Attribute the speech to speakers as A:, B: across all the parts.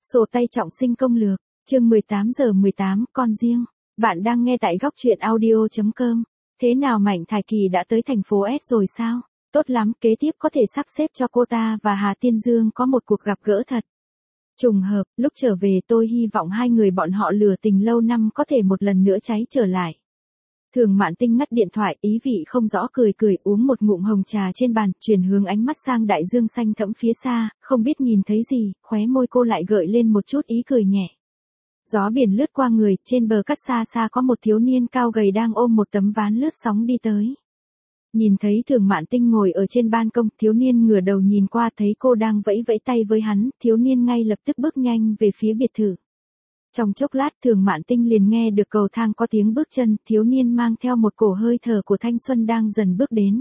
A: Sổ tay trọng sinh công lược, chương 18:18, con riêng. Bạn đang nghe tại góc truyện audio.com. Thế nào Mạnh Thải Kỳ đã tới thành phố S rồi sao? Tốt lắm, kế tiếp có thể sắp xếp cho cô ta và Hà Tiên Dương có một cuộc gặp gỡ thật. Trùng hợp, lúc trở về tôi hy vọng hai người bọn họ lừa tình lâu năm có thể một lần nữa cháy trở lại. Thường Mạn Tinh ngắt điện thoại, ý vị không rõ cười cười uống một ngụm hồng trà trên bàn, chuyển hướng ánh mắt sang đại dương xanh thẫm phía xa, không biết nhìn thấy gì, khóe môi cô lại gợi lên một chút ý cười nhẹ. Gió biển lướt qua người, trên bờ cát xa xa có một thiếu niên cao gầy đang ôm một tấm ván lướt sóng đi tới. Nhìn thấy Thường Mạn Tinh ngồi ở trên ban công, thiếu niên ngửa đầu nhìn qua thấy cô đang vẫy vẫy tay với hắn, thiếu niên ngay lập tức bước nhanh về phía biệt thự. Trong chốc lát Thường Mạn Tinh liền nghe được cầu thang có tiếng bước chân, thiếu niên mang theo một cổ hơi thở của thanh xuân đang dần bước đến.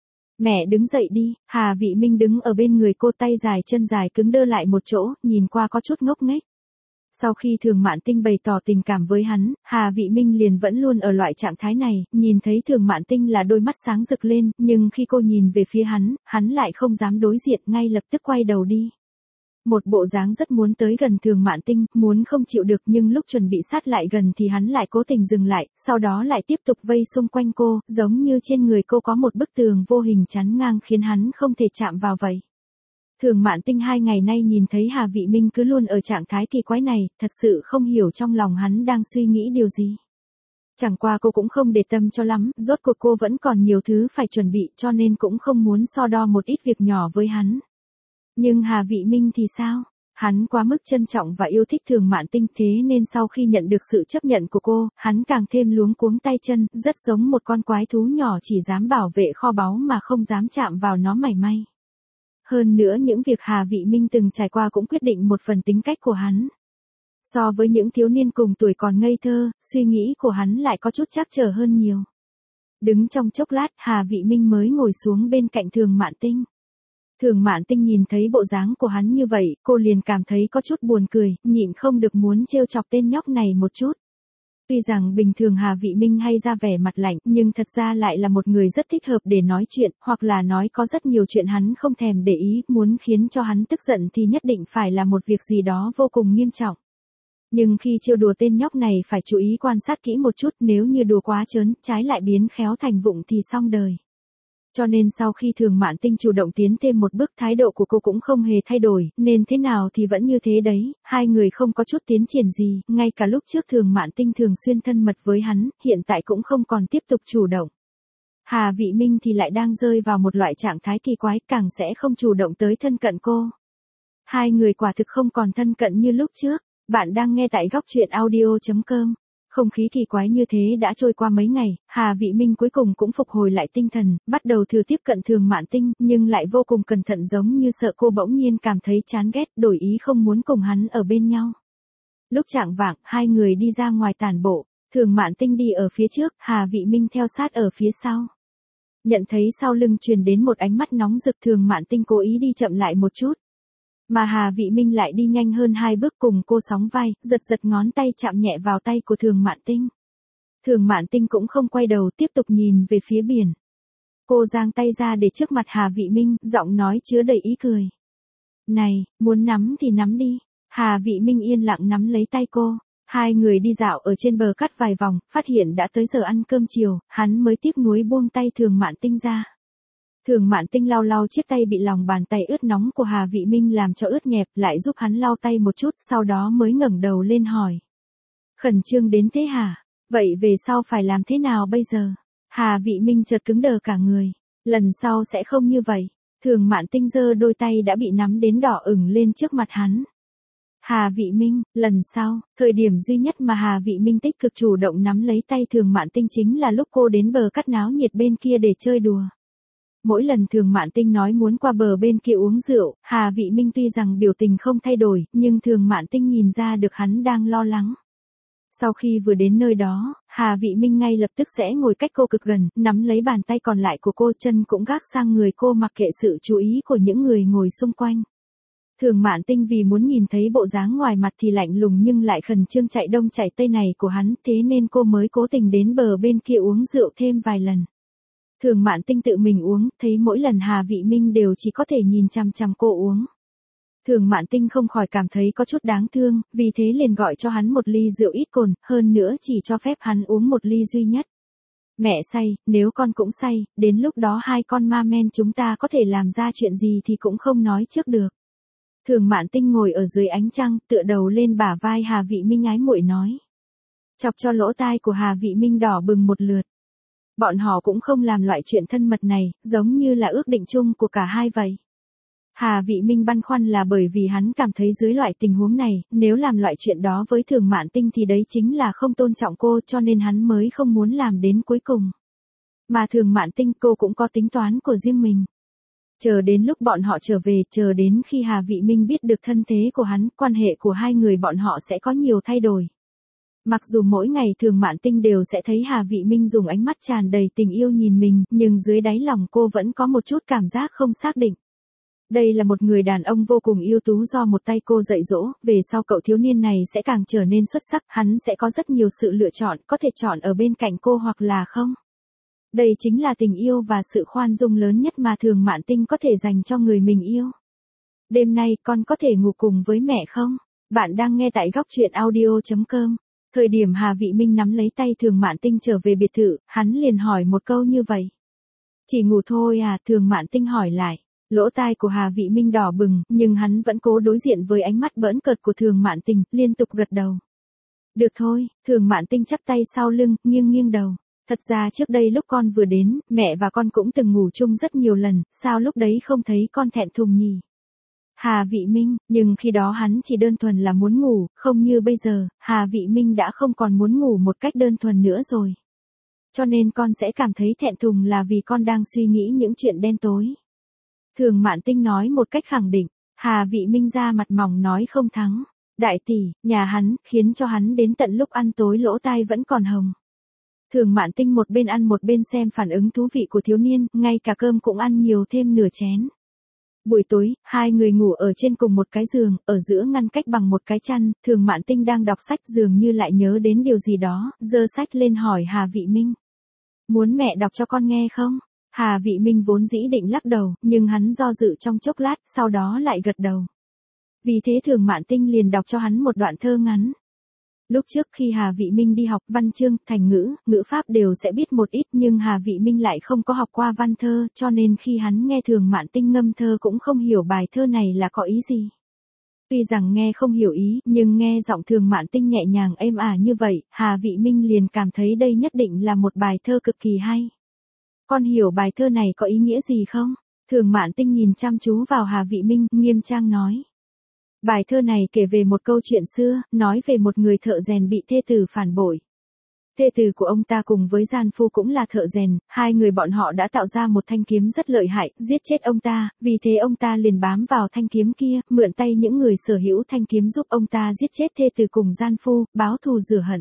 A: Mẹ đứng dậy đi, Hà Vị Minh đứng ở bên người cô, tay dài chân dài cứng đơ lại một chỗ, nhìn qua có chút ngốc nghếch. Sau khi Thường Mạn Tinh bày tỏ tình cảm với hắn, Hà Vị Minh liền vẫn luôn ở loại trạng thái này, nhìn thấy Thường Mạn Tinh là đôi mắt sáng rực lên, nhưng khi cô nhìn về phía hắn lại không dám đối diện, ngay lập tức quay đầu đi. Một bộ dáng rất muốn tới gần Thường Mạn Tinh, muốn không chịu được, nhưng lúc chuẩn bị sát lại gần thì hắn lại cố tình dừng lại, sau đó lại tiếp tục vây xung quanh cô, giống như trên người cô có một bức tường vô hình chắn ngang khiến hắn không thể chạm vào vậy. Thường Mạn Tinh 2 ngày nay nhìn thấy Hà Vị Minh cứ luôn ở trạng thái kỳ quái này, thật sự không hiểu trong lòng hắn đang suy nghĩ điều gì. Chẳng qua cô cũng không để tâm cho lắm, rốt cuộc cô vẫn còn nhiều thứ phải chuẩn bị cho nên cũng không muốn so đo một ít việc nhỏ với hắn. Nhưng Hà Vị Minh thì sao? Hắn quá mức trân trọng và yêu thích Thường Mạn Tinh, thế nên sau khi nhận được sự chấp nhận của cô, hắn càng thêm luống cuống tay chân, rất giống một con quái thú nhỏ chỉ dám bảo vệ kho báu mà không dám chạm vào nó mảy may. Hơn nữa những việc Hà Vị Minh từng trải qua cũng quyết định một phần tính cách của hắn. So với những thiếu niên cùng tuổi còn ngây thơ, suy nghĩ của hắn lại có chút trắc trở hơn nhiều. Đứng trong chốc lát, Hà Vị Minh mới ngồi xuống bên cạnh Thường Mạn Tinh. Thường Mạn Tinh nhìn thấy bộ dáng của hắn như vậy, cô liền cảm thấy có chút buồn cười, nhịn không được muốn trêu chọc tên nhóc này một chút. Tuy rằng bình thường Hà Vị Minh hay ra vẻ mặt lạnh, nhưng thật ra lại là một người rất thích hợp để nói chuyện, hoặc là nói có rất nhiều chuyện hắn không thèm để ý, muốn khiến cho hắn tức giận thì nhất định phải là một việc gì đó vô cùng nghiêm trọng. Nhưng khi trêu đùa tên nhóc này phải chú ý quan sát kỹ một chút, nếu như đùa quá trớn, trái lại biến khéo thành vụng thì xong đời. Cho nên sau khi Thường Mạn Tinh chủ động tiến thêm một bước, thái độ của cô cũng không hề thay đổi, nên thế nào thì vẫn như thế đấy, hai người không có chút tiến triển gì, ngay cả lúc trước Thường Mạn Tinh thường xuyên thân mật với hắn, hiện tại cũng không còn tiếp tục chủ động. Hà Vị Minh thì lại đang rơi vào một loại trạng thái kỳ quái, càng sẽ không chủ động tới thân cận cô. Hai người quả thực không còn thân cận như lúc trước. Bạn đang nghe tại góc truyện audio.com. Không khí kỳ quái như thế đã trôi qua mấy ngày, Hà Vị Minh cuối cùng cũng phục hồi lại tinh thần, bắt đầu thử tiếp cận Thường Mạn Tinh, nhưng lại vô cùng cẩn thận, giống như sợ cô bỗng nhiên cảm thấy chán ghét, đổi ý không muốn cùng hắn ở bên nhau. Lúc chạng vạng, hai người đi ra ngoài tản bộ, Thường Mạn Tinh đi ở phía trước, Hà Vị Minh theo sát ở phía sau. Nhận thấy sau lưng truyền đến một ánh mắt nóng rực, Thường Mạn Tinh cố ý đi chậm lại một chút. Mà Hà Vị Minh lại đi nhanh hơn 2 bước cùng cô sóng vai, giật giật ngón tay chạm nhẹ vào tay của Thường Mạn Tinh. Thường Mạn Tinh cũng không quay đầu, tiếp tục nhìn về phía biển. Cô giang tay ra để trước mặt Hà Vị Minh, giọng nói chứa đầy ý cười. Này, muốn nắm thì nắm đi. Hà Vị Minh yên lặng nắm lấy tay cô. Hai người đi dạo ở trên bờ cát vài vòng, phát hiện đã tới giờ ăn cơm chiều, hắn mới tiếc nuối buông tay Thường Mạn Tinh ra. Thường Mạn Tinh lau lau chiếc tay bị lòng bàn tay ướt nóng của Hà Vị Minh làm cho ướt nhẹp, lại giúp hắn lau tay một chút, sau đó mới ngẩng đầu lên hỏi. Khẩn trương đến thế hả? Vậy về sau phải làm thế nào bây giờ? Hà Vị Minh chợt cứng đờ cả người. Lần sau sẽ không như vậy. Thường Mạn Tinh giơ đôi tay đã bị nắm đến đỏ ửng lên trước mặt hắn. Hà Vị Minh, lần sau, thời điểm duy nhất mà Hà Vị Minh tích cực chủ động nắm lấy tay Thường Mạn Tinh chính là lúc cô đến bờ cát náo nhiệt bên kia để chơi đùa. Mỗi lần Thường Mạn Tinh nói muốn qua bờ bên kia uống rượu, Hà Vị Minh tuy rằng biểu tình không thay đổi, nhưng Thường Mạn Tinh nhìn ra được hắn đang lo lắng. Sau khi vừa đến nơi đó, Hà Vị Minh ngay lập tức sẽ ngồi cách cô cực gần, nắm lấy bàn tay còn lại của cô, chân cũng gác sang người cô mặc kệ sự chú ý của những người ngồi xung quanh. Thường Mạn Tinh vì muốn nhìn thấy bộ dáng ngoài mặt thì lạnh lùng nhưng lại khẩn trương chạy đông chạy tây này của hắn, thế nên cô mới cố tình đến bờ bên kia uống rượu thêm vài lần. Thường Mạn Tinh tự mình uống, thấy mỗi lần Hà Vị Minh đều chỉ có thể nhìn chằm chằm cô uống. Thường Mạn Tinh không khỏi cảm thấy có chút đáng thương, vì thế liền gọi cho hắn một ly rượu ít cồn, hơn nữa chỉ cho phép hắn uống một ly duy nhất. Mẹ say, nếu con cũng say, đến lúc đó hai con ma men chúng ta có thể làm ra chuyện gì thì cũng không nói trước được. Thường Mạn Tinh ngồi ở dưới ánh trăng, tựa đầu lên bả vai Hà Vị Minh ái muội nói. Chọc cho lỗ tai của Hà Vị Minh đỏ bừng một lượt. Bọn họ cũng không làm loại chuyện thân mật này, giống như là ước định chung của cả hai vậy. Hà Vị Minh băn khoăn là bởi vì hắn cảm thấy dưới loại tình huống này, nếu làm loại chuyện đó với Thường Mạn Tinh thì đấy chính là không tôn trọng cô, cho nên hắn mới không muốn làm đến cuối cùng. Mà Thường Mạn Tinh cô cũng có tính toán của riêng mình. Chờ đến lúc bọn họ trở về, chờ đến khi Hà Vị Minh biết được thân thế của hắn, quan hệ của hai người bọn họ sẽ có nhiều thay đổi. Mặc dù mỗi ngày Thường Mạn Tinh đều sẽ thấy Hà Vị Minh dùng ánh mắt tràn đầy tình yêu nhìn mình, nhưng dưới đáy lòng cô vẫn có một chút cảm giác không xác định. Đây là một người đàn ông vô cùng ưu tú do một tay cô dạy dỗ, về sau cậu thiếu niên này sẽ càng trở nên xuất sắc, hắn sẽ có rất nhiều sự lựa chọn, có thể chọn ở bên cạnh cô hoặc là không. Đây chính là tình yêu và sự khoan dung lớn nhất mà Thường Mạn Tinh có thể dành cho người mình yêu. Đêm nay con có thể ngủ cùng với mẹ không? Bạn đang nghe tại góc truyện audio.com. Thời điểm Hà Vị Minh nắm lấy tay Thường Mạn Tinh trở về biệt thự, hắn liền hỏi một câu như vậy. Chỉ ngủ thôi à? Thường Mạn Tinh hỏi lại. Lỗ tai của Hà Vị Minh đỏ bừng, nhưng hắn vẫn cố đối diện với ánh mắt bỡn cợt của Thường Mạn Tinh, liên tục gật đầu. Được thôi, Thường Mạn Tinh chắp tay sau lưng, nghiêng nghiêng đầu. Thật ra trước đây lúc con vừa đến, mẹ và con cũng từng ngủ chung rất nhiều lần, sao lúc đấy không thấy con thẹn thùng nhỉ? Hà Vị Minh, nhưng khi đó hắn chỉ đơn thuần là muốn ngủ, không như bây giờ, Hà Vị Minh đã không còn muốn ngủ một cách đơn thuần nữa rồi. Cho nên con sẽ cảm thấy thẹn thùng là vì con đang suy nghĩ những chuyện đen tối. Thường Mạn Tinh nói một cách khẳng định, Hà Vị Minh ra mặt mỏng nói không thắng. Đại tỷ, nhà hắn, khiến cho hắn đến tận lúc ăn tối lỗ tai vẫn còn hồng. Thường Mạn Tinh một bên ăn một bên xem phản ứng thú vị của thiếu niên, ngay cả cơm cũng ăn nhiều thêm nửa chén. Buổi tối, hai người ngủ ở trên cùng một cái giường, ở giữa ngăn cách bằng một cái chăn, Thường Mạn Tinh đang đọc sách dường như lại nhớ đến điều gì đó, giơ sách lên hỏi Hà Vị Minh. Muốn mẹ đọc cho con nghe không? Hà Vị Minh vốn dĩ định lắc đầu, nhưng hắn do dự trong chốc lát, sau đó lại gật đầu. Vì thế Thường Mạn Tinh liền đọc cho hắn một đoạn thơ ngắn. Lúc trước khi Hà Vị Minh đi học văn chương, thành ngữ, ngữ pháp đều sẽ biết một ít, nhưng Hà Vị Minh lại không có học qua văn thơ, cho nên khi hắn nghe Thường Mạn Tinh ngâm thơ cũng không hiểu bài thơ này là có ý gì. Tuy rằng nghe không hiểu ý, nhưng nghe giọng Thường Mạn Tinh nhẹ nhàng êm ả như vậy, Hà Vị Minh liền cảm thấy đây nhất định là một bài thơ cực kỳ hay. Con hiểu bài thơ này có ý nghĩa gì không? Thường Mạn Tinh nhìn chăm chú vào Hà Vị Minh, nghiêm trang nói. Bài thơ này kể về một câu chuyện xưa, nói về một người thợ rèn bị thê tử phản bội. Thê tử của ông ta cùng với gian phu cũng là thợ rèn, hai người bọn họ đã tạo ra một thanh kiếm rất lợi hại, giết chết ông ta, vì thế ông ta liền bám vào thanh kiếm kia, mượn tay những người sở hữu thanh kiếm giúp ông ta giết chết thê tử cùng gian phu, báo thù rửa hận.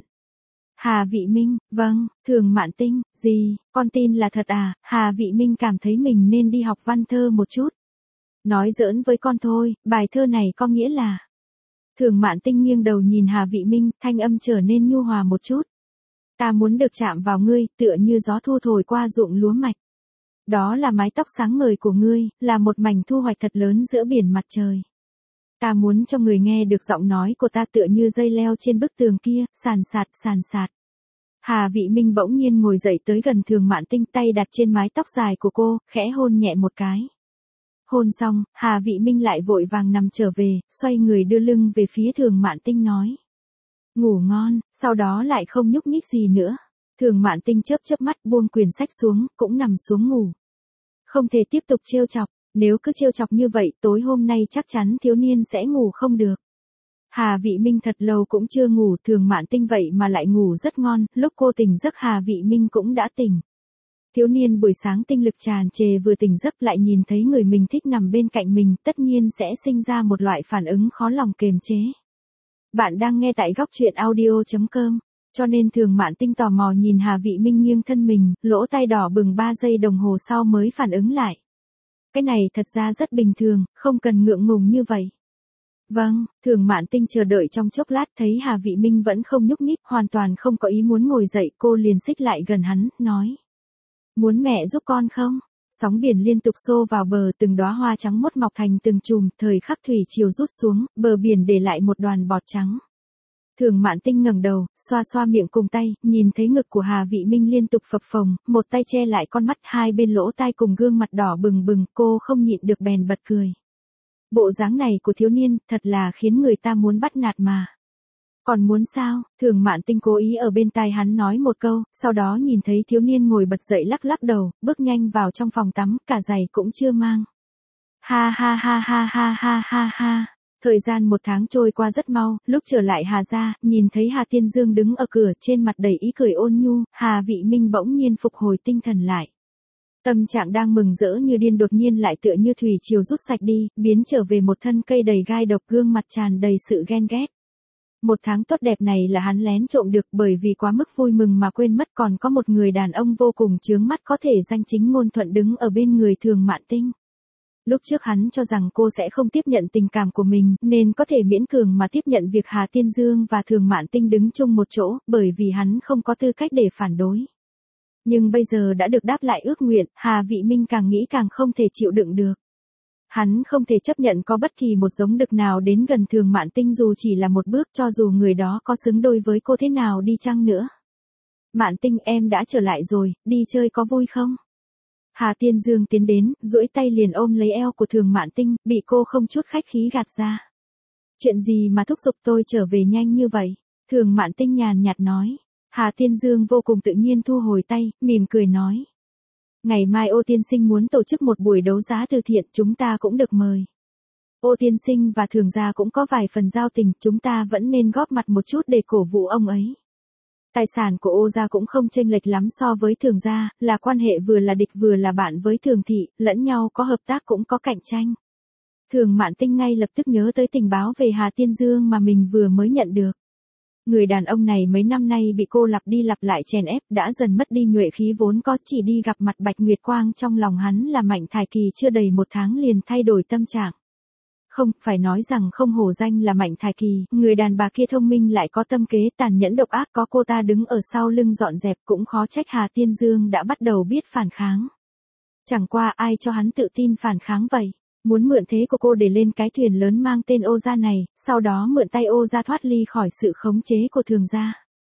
A: Hà Vị Minh, vâng. Thường Mạn Tinh, gì, con tin là thật à? Hà Vị Minh cảm thấy mình nên đi học văn thơ một chút. Nói giỡn với con thôi, bài thơ này có nghĩa là. Thường Mạn Tinh nghiêng đầu nhìn Hà Vị Minh, thanh âm trở nên nhu hòa một chút. Ta muốn được chạm vào ngươi, tựa như gió thu thổi qua ruộng lúa mạch. Đó là mái tóc sáng ngời của ngươi, là một mảnh thu hoạch thật lớn giữa biển mặt trời. Ta muốn cho người nghe được giọng nói của ta tựa như dây leo trên bức tường kia, sàn sạt sàn sạt. Hà Vị Minh bỗng nhiên ngồi dậy tới gần Thường Mạn Tinh, tay đặt trên mái tóc dài của cô, khẽ hôn nhẹ một cái. Hôn xong, Hà Vị Minh lại vội vàng nằm trở về, xoay người đưa lưng về phía Thường Mạn Tinh nói. Ngủ ngon, sau đó lại không nhúc nhích gì nữa. Thường Mạn Tinh chớp chớp mắt buông quyển sách xuống, cũng nằm xuống ngủ. Không thể tiếp tục trêu chọc, nếu cứ trêu chọc như vậy tối hôm nay chắc chắn thiếu niên sẽ ngủ không được. Hà Vị Minh thật lâu cũng chưa ngủ, Thường Mạn Tinh vậy mà lại ngủ rất ngon, lúc cô tỉnh giấc Hà Vị Minh cũng đã tỉnh. Thiếu niên buổi sáng tinh lực tràn trề vừa tỉnh giấc lại nhìn thấy người mình thích nằm bên cạnh mình, tất nhiên sẽ sinh ra một loại phản ứng khó lòng kiềm chế. Bạn đang nghe tại góc truyện audio.com, cho nên Thường Mạn Tinh tò mò nhìn Hà Vị Minh nghiêng thân mình, lỗ tai đỏ bừng 3 giây đồng hồ sau mới phản ứng lại. Cái này thật ra rất bình thường, không cần ngượng ngùng như vậy. Vâng, Thường Mạn Tinh chờ đợi trong chốc lát thấy Hà Vị Minh vẫn không nhúc nhích, hoàn toàn không có ý muốn ngồi dậy, cô liền xích lại gần hắn, nói. Muốn mẹ giúp con không? Sóng biển liên tục xô vào bờ, từng đóa hoa trắng mốt mọc thành từng chùm, thời khắc thủy chiều rút xuống, bờ biển để lại một đoàn bọt trắng. Thường Mạn Tinh ngẩng đầu, xoa xoa miệng cùng tay, nhìn thấy ngực của Hà Vị Minh liên tục phập phồng, một tay che lại con mắt, hai bên lỗ tai cùng gương mặt đỏ bừng bừng, cô không nhịn được bèn bật cười. Bộ dáng này của thiếu niên, thật là khiến người ta muốn bắt nạt mà. Còn muốn sao? Thường Mạn Tinh cố ý ở bên tai hắn nói một câu, sau đó nhìn thấy thiếu niên ngồi bật dậy lắc lắc đầu, bước nhanh vào trong phòng tắm, cả giày cũng chưa mang. Ha ha ha ha ha ha ha ha. Thời gian một tháng trôi qua rất mau, lúc trở lại Hà gia, nhìn thấy Hà Tiên Dương đứng ở cửa trên mặt đầy ý cười ôn nhu, Hà Vị Minh bỗng nhiên phục hồi tinh thần lại. Tâm trạng đang mừng rỡ như điên đột nhiên lại tựa như thủy triều rút sạch đi, biến trở về một thân cây đầy gai độc, gương mặt tràn đầy sự ghen ghét. Một tháng tốt đẹp này là hắn lén trộm được, bởi vì quá mức vui mừng mà quên mất còn có một người đàn ông vô cùng chướng mắt có thể danh chính ngôn thuận đứng ở bên người Thường Mạn Tinh. Lúc trước hắn cho rằng cô sẽ không tiếp nhận tình cảm của mình, nên có thể miễn cường mà tiếp nhận việc Hà Tiên Dương và Thường Mạn Tinh đứng chung một chỗ, bởi vì hắn không có tư cách để phản đối. Nhưng bây giờ đã được đáp lại ước nguyện, Hà Vị Minh càng nghĩ càng không thể chịu đựng được. Hắn không thể chấp nhận có bất kỳ một giống đực nào đến gần Thường Mạn Tinh dù chỉ là một bước, cho dù người đó có xứng đôi với cô thế nào đi chăng nữa. Mạn Tinh, em đã trở lại rồi, đi chơi có vui không? Hà Tiên Dương tiến đến, duỗi tay liền ôm lấy eo của Thường Mạn Tinh, bị cô không chút khách khí gạt ra. Chuyện gì mà thúc giục tôi trở về nhanh như vậy? Thường Mạn Tinh nhàn nhạt nói. Hà Tiên Dương vô cùng tự nhiên thu hồi tay, mỉm cười nói. Ngày mai Ô tiên sinh muốn tổ chức một buổi đấu giá từ thiện, chúng ta cũng được mời. Ô tiên sinh và Thường gia cũng có vài phần giao tình, chúng ta vẫn nên góp mặt một chút để cổ vũ ông ấy. Tài sản của Ô gia cũng không chênh lệch lắm so với Thường gia, là quan hệ vừa là địch vừa là bạn với Thường thị, lẫn nhau có hợp tác cũng có cạnh tranh. Thường Mạn Tinh ngay lập tức nhớ tới tình báo về Hà Tiên Dương mà mình vừa mới nhận được. Người đàn ông này mấy năm nay bị cô lặp đi lặp lại chèn ép, đã dần mất đi nhuệ khí vốn có, chỉ đi gặp mặt Bạch Nguyệt Quang trong lòng hắn là Mạnh Thải Kỳ chưa đầy một tháng liền thay đổi tâm trạng. Không, phải nói rằng không hổ danh là Mạnh Thải Kỳ, người đàn bà kia thông minh lại có tâm kế, tàn nhẫn độc ác, có cô ta đứng ở sau lưng dọn dẹp, cũng khó trách Hà Tiên Dương đã bắt đầu biết phản kháng. Chẳng qua ai cho hắn tự tin phản kháng vậy? Muốn mượn thế của cô để lên cái thuyền lớn mang tên Ô gia này, sau đó mượn tay Ô gia thoát ly khỏi sự khống chế của Thường gia.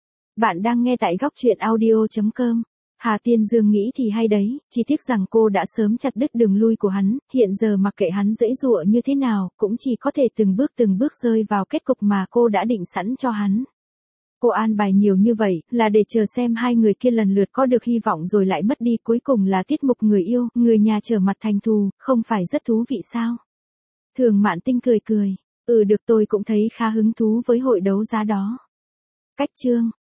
A: Bạn đang nghe tại góc truyện audio.com. Hà Tiên Dương nghĩ thì hay đấy, chỉ tiếc rằng cô đã sớm chặt đứt đường lui của hắn, hiện giờ mặc kệ hắn giãy giụa như thế nào, cũng chỉ có thể từng bước rơi vào kết cục mà cô đã định sẵn cho hắn. Cô an bài nhiều như vậy, là để chờ xem hai người kia lần lượt có được hy vọng rồi lại mất đi, cuối cùng là tiết mục người yêu, người nhà trở mặt thành thù, không phải rất thú vị sao? Thường Mạn Tinh cười cười, được, tôi cũng thấy khá hứng thú với hội đấu giá đó. Cách chương